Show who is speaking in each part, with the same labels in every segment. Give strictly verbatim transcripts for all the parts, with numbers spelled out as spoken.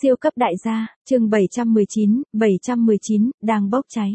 Speaker 1: Siêu cấp đại gia, chương bảy trăm mười chín, bảy trăm mười chín, đang bốc cháy.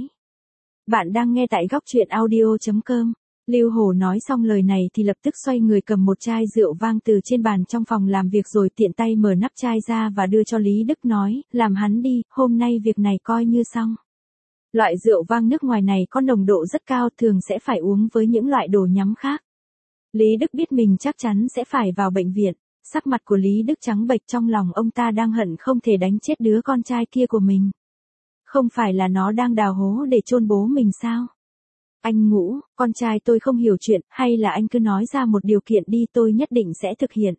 Speaker 1: Bạn đang nghe tại góc truyện audio chấm com. Lưu Hổ nói xong lời này thì lập tức xoay người cầm một chai rượu vang từ trên bàn trong phòng làm việc rồi tiện tay mở nắp chai ra và đưa cho Lý Đức nói, làm hắn đi, hôm nay việc này coi như xong. Loại rượu vang nước ngoài này có nồng độ rất cao, thường sẽ phải uống với những loại đồ nhắm khác. Lý Đức biết mình chắc chắn sẽ phải vào bệnh viện. Sắc mặt của Lý Đức trắng bệch, trong lòng ông ta đang hận không thể đánh chết đứa con trai kia của mình. Không phải là nó đang đào hố để chôn bố mình sao? Anh Ngũ, con trai tôi không hiểu chuyện, hay là anh cứ nói ra một điều kiện đi, tôi nhất định sẽ thực hiện.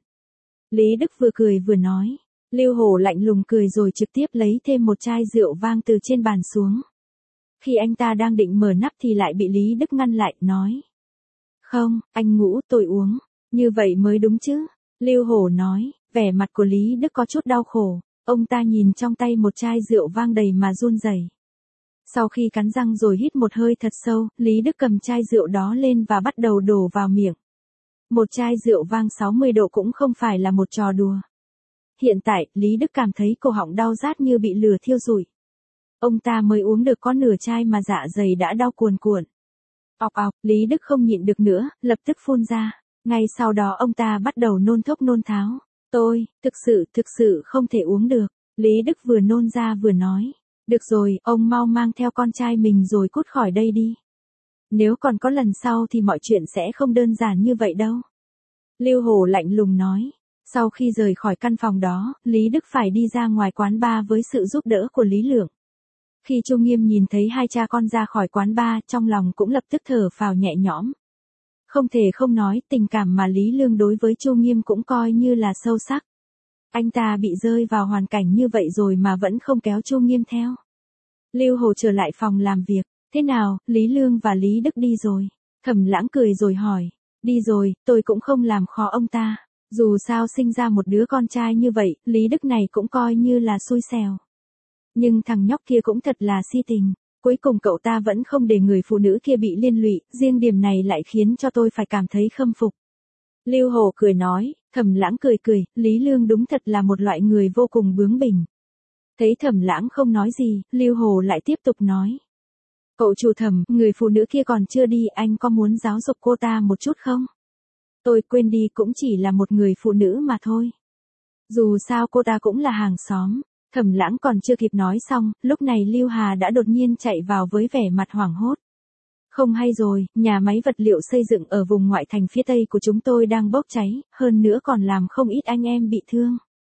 Speaker 1: Lý Đức vừa cười vừa nói. Lưu Hổ lạnh lùng cười rồi trực tiếp lấy thêm một chai rượu vang từ trên bàn xuống. Khi anh ta đang định mở nắp thì lại bị Lý Đức ngăn lại, nói. Không, anh Ngũ, tôi uống. Như vậy mới đúng chứ. Lưu Hổ nói, vẻ mặt của Lý Đức có chút đau khổ, ông ta nhìn trong tay một chai rượu vang đầy mà run rẩy. Sau khi cắn răng rồi hít một hơi thật sâu, Lý Đức cầm chai rượu đó lên và bắt đầu đổ vào miệng. Một chai rượu vang sáu mươi độ cũng không phải là một trò đùa. Hiện tại, Lý Đức cảm thấy cổ họng đau rát như bị lửa thiêu rụi. Ông ta mới uống được có nửa chai mà dạ dày đã đau cuồn cuộn. Ọc ọc, Lý Đức không nhịn được nữa, lập tức phun ra. Ngay sau đó ông ta bắt đầu nôn thốc nôn tháo. Tôi, thực sự, thực sự không thể uống được. Lý Đức vừa nôn ra vừa nói. Được rồi, ông mau mang theo con trai mình rồi cút khỏi đây đi. Nếu còn có lần sau thì mọi chuyện sẽ không đơn giản như vậy đâu. Lưu Hổ lạnh lùng nói. Sau khi rời khỏi căn phòng đó, Lý Đức phải đi ra ngoài quán bar với sự giúp đỡ của Lý Lượng. Khi Chu Nghiêm nhìn thấy hai cha con ra khỏi quán bar, trong lòng cũng lập tức thở phào nhẹ nhõm. Không thể không nói, tình cảm mà Lý Lương đối với Chu Nghiêm cũng coi như là sâu sắc. Anh ta bị rơi vào hoàn cảnh như vậy rồi mà vẫn không kéo Chu Nghiêm theo. Lưu Hổ trở lại phòng làm việc. Thế nào, Lý Lương và Lý Đức đi rồi? Thẩm Lãng cười rồi hỏi. Đi rồi, tôi cũng không làm khó ông ta. Dù sao sinh ra một đứa con trai như vậy, Lý Đức này cũng coi như là xui xẻo. Nhưng thằng nhóc kia cũng thật là si tình. Cuối cùng cậu ta vẫn không để người phụ nữ kia bị liên lụy, riêng điểm này lại khiến cho tôi phải cảm thấy khâm phục. Lưu Hổ cười nói, Thẩm Lãng cười cười, Lý Lương đúng thật là một loại người vô cùng bướng bỉnh. Thấy Thẩm Lãng không nói gì, Lưu Hổ lại tiếp tục nói. Cậu chủ Thẩm, người phụ nữ kia còn chưa đi, anh có muốn giáo dục cô ta một chút không? Tôi quên đi, cũng chỉ là một người phụ nữ mà thôi. Dù sao cô ta cũng là hàng xóm. Thẩm Lãng còn chưa kịp nói xong, lúc này Lưu Hà đã đột nhiên chạy vào với vẻ mặt hoảng hốt. Không hay rồi, nhà máy vật liệu xây dựng ở vùng ngoại thành phía tây của chúng tôi đang bốc cháy, hơn nữa còn làm không ít anh em bị thương.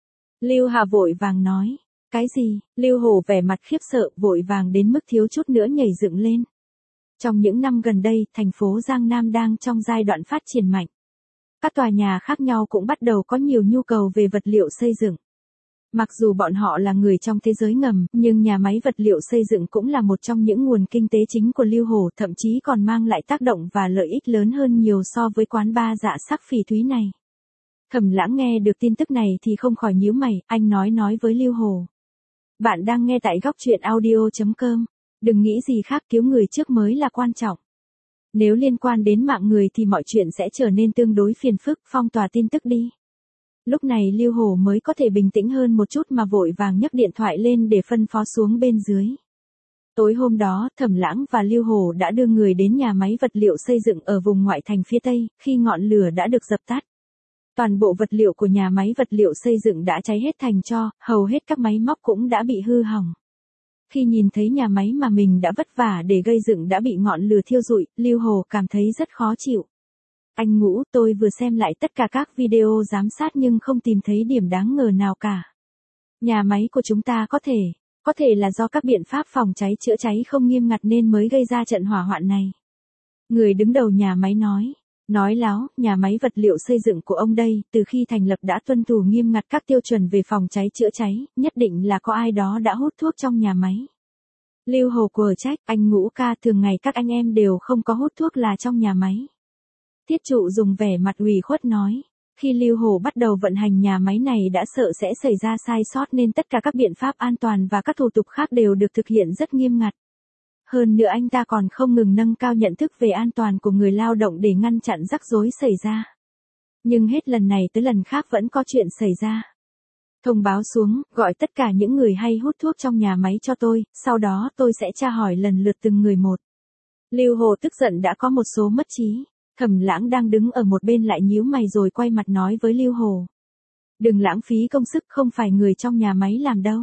Speaker 1: Lưu Hà vội vàng nói. Cái gì? Lưu Hổ vẻ mặt khiếp sợ, vội vàng đến mức thiếu chút nữa nhảy dựng lên. Trong những năm gần đây, thành phố Giang Nam đang trong giai đoạn phát triển mạnh. Các tòa nhà khác nhau cũng bắt đầu có nhiều nhu cầu về vật liệu xây dựng. Mặc dù bọn họ là người trong thế giới ngầm, nhưng nhà máy vật liệu xây dựng cũng là một trong những nguồn kinh tế chính của Lưu Hổ, thậm chí còn mang lại tác động và lợi ích lớn hơn nhiều so với quán bar dạ sắc phỉ thúy này. Thẩm Lãng nghe được tin tức này thì không khỏi nhíu mày, anh nói nói với Lưu Hổ. Bạn đang nghe tại góc truyện audio chấm com. Đừng nghĩ gì khác, cứu người trước mới là quan trọng. Nếu liên quan đến mạng người thì mọi chuyện sẽ trở nên tương đối phiền phức, phong tỏa tin tức đi. Lúc này Lưu Hổ mới có thể bình tĩnh hơn một chút mà vội vàng nhấc điện thoại lên để phân phó xuống bên dưới. Tối hôm đó, Thẩm Lãng và Lưu Hổ đã đưa người đến nhà máy vật liệu xây dựng ở vùng ngoại thành phía tây, khi ngọn lửa đã được dập tắt. Toàn bộ vật liệu của nhà máy vật liệu xây dựng đã cháy hết thành tro, hầu hết các máy móc cũng đã bị hư hỏng. Khi nhìn thấy nhà máy mà mình đã vất vả để gây dựng đã bị ngọn lửa thiêu rụi, Lưu Hổ cảm thấy rất khó chịu. Anh Ngũ, tôi vừa xem lại tất cả các video giám sát nhưng không tìm thấy điểm đáng ngờ nào cả. Nhà máy của chúng ta có thể, có thể là do các biện pháp phòng cháy chữa cháy không nghiêm ngặt nên mới gây ra trận hỏa hoạn này. Người đứng đầu nhà máy nói, nói láo, nhà máy vật liệu xây dựng của ông đây, từ khi thành lập đã tuân thủ nghiêm ngặt các tiêu chuẩn về phòng cháy chữa cháy, nhất định là có ai đó đã hút thuốc trong nhà máy. Lưu Hổ quở trách, anh Ngũ ca, thường ngày các anh em đều không có hút thuốc là trong nhà máy. Tiết Trụ dùng vẻ mặt ủy khuất nói, khi Lưu Hổ bắt đầu vận hành nhà máy này đã sợ sẽ xảy ra sai sót nên tất cả các biện pháp an toàn và các thủ tục khác đều được thực hiện rất nghiêm ngặt. Hơn nữa anh ta còn không ngừng nâng cao nhận thức về an toàn của người lao động để ngăn chặn rắc rối xảy ra. Nhưng hết lần này tới lần khác vẫn có chuyện xảy ra. Thông báo xuống, gọi tất cả những người hay hút thuốc trong nhà máy cho tôi, sau đó tôi sẽ tra hỏi lần lượt từng người một. Lưu Hồ tức giận đã có một số mất trí. Thẩm Lãng đang đứng ở một bên lại nhíu mày rồi quay mặt nói với Lưu Hồ. Đừng lãng phí công sức, không phải người trong nhà máy làm đâu.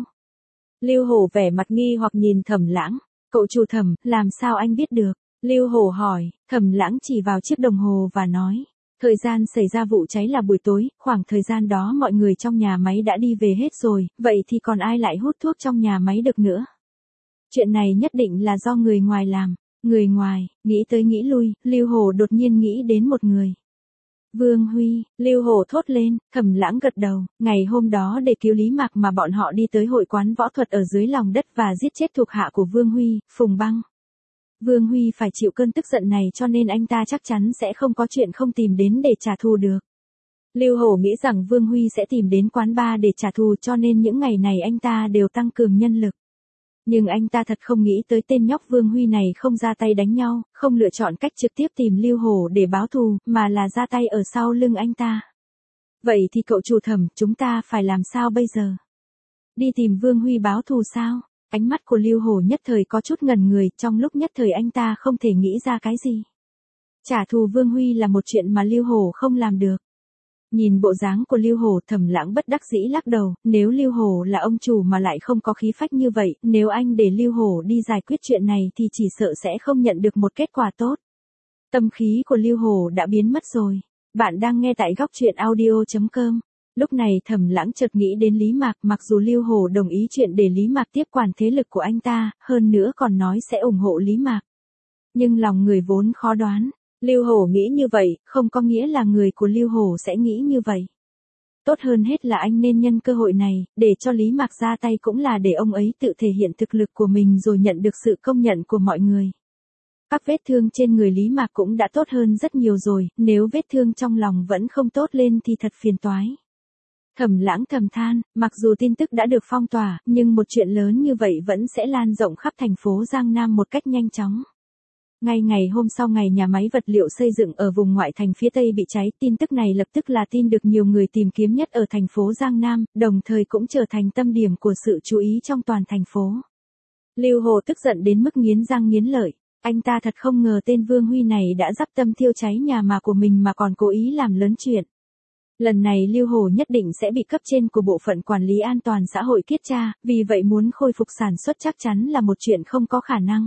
Speaker 1: Lưu Hồ vẻ mặt nghi hoặc nhìn Thẩm Lãng. Cậu chủ Thẩm, làm sao anh biết được? Lưu Hồ hỏi. Thẩm Lãng chỉ vào chiếc đồng hồ và nói. Thời gian xảy ra vụ cháy là buổi tối, khoảng thời gian đó mọi người trong nhà máy đã đi về hết rồi, vậy thì còn ai lại hút thuốc trong nhà máy được nữa? Chuyện này nhất định là do người ngoài làm. Người ngoài, nghĩ tới nghĩ lui, Lưu Hồ đột nhiên nghĩ đến một người. Vương Huy, Lưu Hồ thốt lên. Thẩm Lãng gật đầu. Ngày hôm đó để cứu Lý Mạc mà bọn họ đi tới hội quán võ thuật ở dưới lòng đất và giết chết thuộc hạ của Vương Huy, Phùng Băng. Vương Huy phải chịu cơn tức giận này cho nên anh ta chắc chắn sẽ không có chuyện không tìm đến để trả thù được. Lưu Hổ nghĩ rằng Vương Huy sẽ tìm đến quán bar để trả thù cho nên những ngày này anh ta đều tăng cường nhân lực. Nhưng anh ta thật không nghĩ tới tên nhóc Vương Huy này không ra tay đánh nhau, không lựa chọn cách trực tiếp tìm Lưu Hổ để báo thù, mà là ra tay ở sau lưng anh ta. Vậy thì cậu chủ Thẩm, chúng ta phải làm sao bây giờ? Đi tìm Vương Huy báo thù sao? Ánh mắt của Lưu Hổ nhất thời có chút ngẩn người, trong lúc nhất thời anh ta không thể nghĩ ra cái gì. Trả thù Vương Huy là một chuyện mà Lưu Hổ không làm được. Nhìn bộ dáng của Lưu Hổ, Thẩm Lãng bất đắc dĩ lắc đầu, nếu Lưu Hổ là ông chủ mà lại không có khí phách như vậy, nếu anh để Lưu Hổ đi giải quyết chuyện này thì chỉ sợ sẽ không nhận được một kết quả tốt. Tâm khí của Lưu Hổ đã biến mất rồi. Bạn đang nghe tại góc truyện audio chấm com. Lúc này Thẩm Lãng chợt nghĩ đến Lý Mạc, mặc dù Lưu Hổ đồng ý chuyện để Lý Mạc tiếp quản thế lực của anh ta, hơn nữa còn nói sẽ ủng hộ Lý Mạc. Nhưng lòng người vốn khó đoán. Lưu Hổ nghĩ như vậy, không có nghĩa là người của Lưu Hổ sẽ nghĩ như vậy. Tốt hơn hết là anh nên nhân cơ hội này, để cho Lý Mạc ra tay cũng là để ông ấy tự thể hiện thực lực của mình rồi nhận được sự công nhận của mọi người. Các vết thương trên người Lý Mạc cũng đã tốt hơn rất nhiều rồi, nếu vết thương trong lòng vẫn không tốt lên thì thật phiền toái. Thẩm Lãng thầm than, mặc dù tin tức đã được phong tỏa, nhưng một chuyện lớn như vậy vẫn sẽ lan rộng khắp thành phố Giang Nam một cách nhanh chóng. Ngay ngày hôm sau ngày nhà máy vật liệu xây dựng ở vùng ngoại thành phía Tây bị cháy, tin tức này lập tức là tin được nhiều người tìm kiếm nhất ở thành phố Giang Nam, đồng thời cũng trở thành tâm điểm của sự chú ý trong toàn thành phố. Lưu Hồ tức giận đến mức nghiến răng nghiến lợi, anh ta thật không ngờ tên Vương Huy này đã dắp tâm thiêu cháy nhà mà của mình mà còn cố ý làm lớn chuyện. Lần này Lưu Hồ nhất định sẽ bị cấp trên của bộ phận quản lý an toàn xã hội kiết tra, vì vậy muốn khôi phục sản xuất chắc chắn là một chuyện không có khả năng.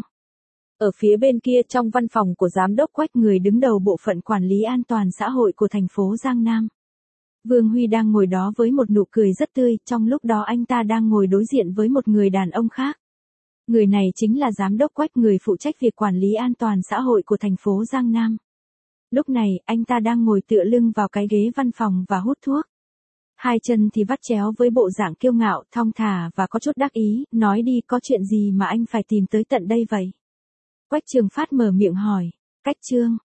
Speaker 1: Ở phía bên kia trong văn phòng của giám đốc Quách, người đứng đầu bộ phận quản lý an toàn xã hội của thành phố Giang Nam. Vương Huy đang ngồi đó với một nụ cười rất tươi, trong lúc đó anh ta đang ngồi đối diện với một người đàn ông khác. Người này chính là giám đốc Quách, người phụ trách việc quản lý an toàn xã hội của thành phố Giang Nam. Lúc này, anh ta đang ngồi tựa lưng vào cái ghế văn phòng và hút thuốc. Hai chân thì vắt chéo với bộ dạng kiêu ngạo, thong thả và có chút đắc ý, nói đi, có chuyện gì mà anh phải tìm tới tận đây vậy? Quách Trường Phát mở miệng hỏi. Cách Trương,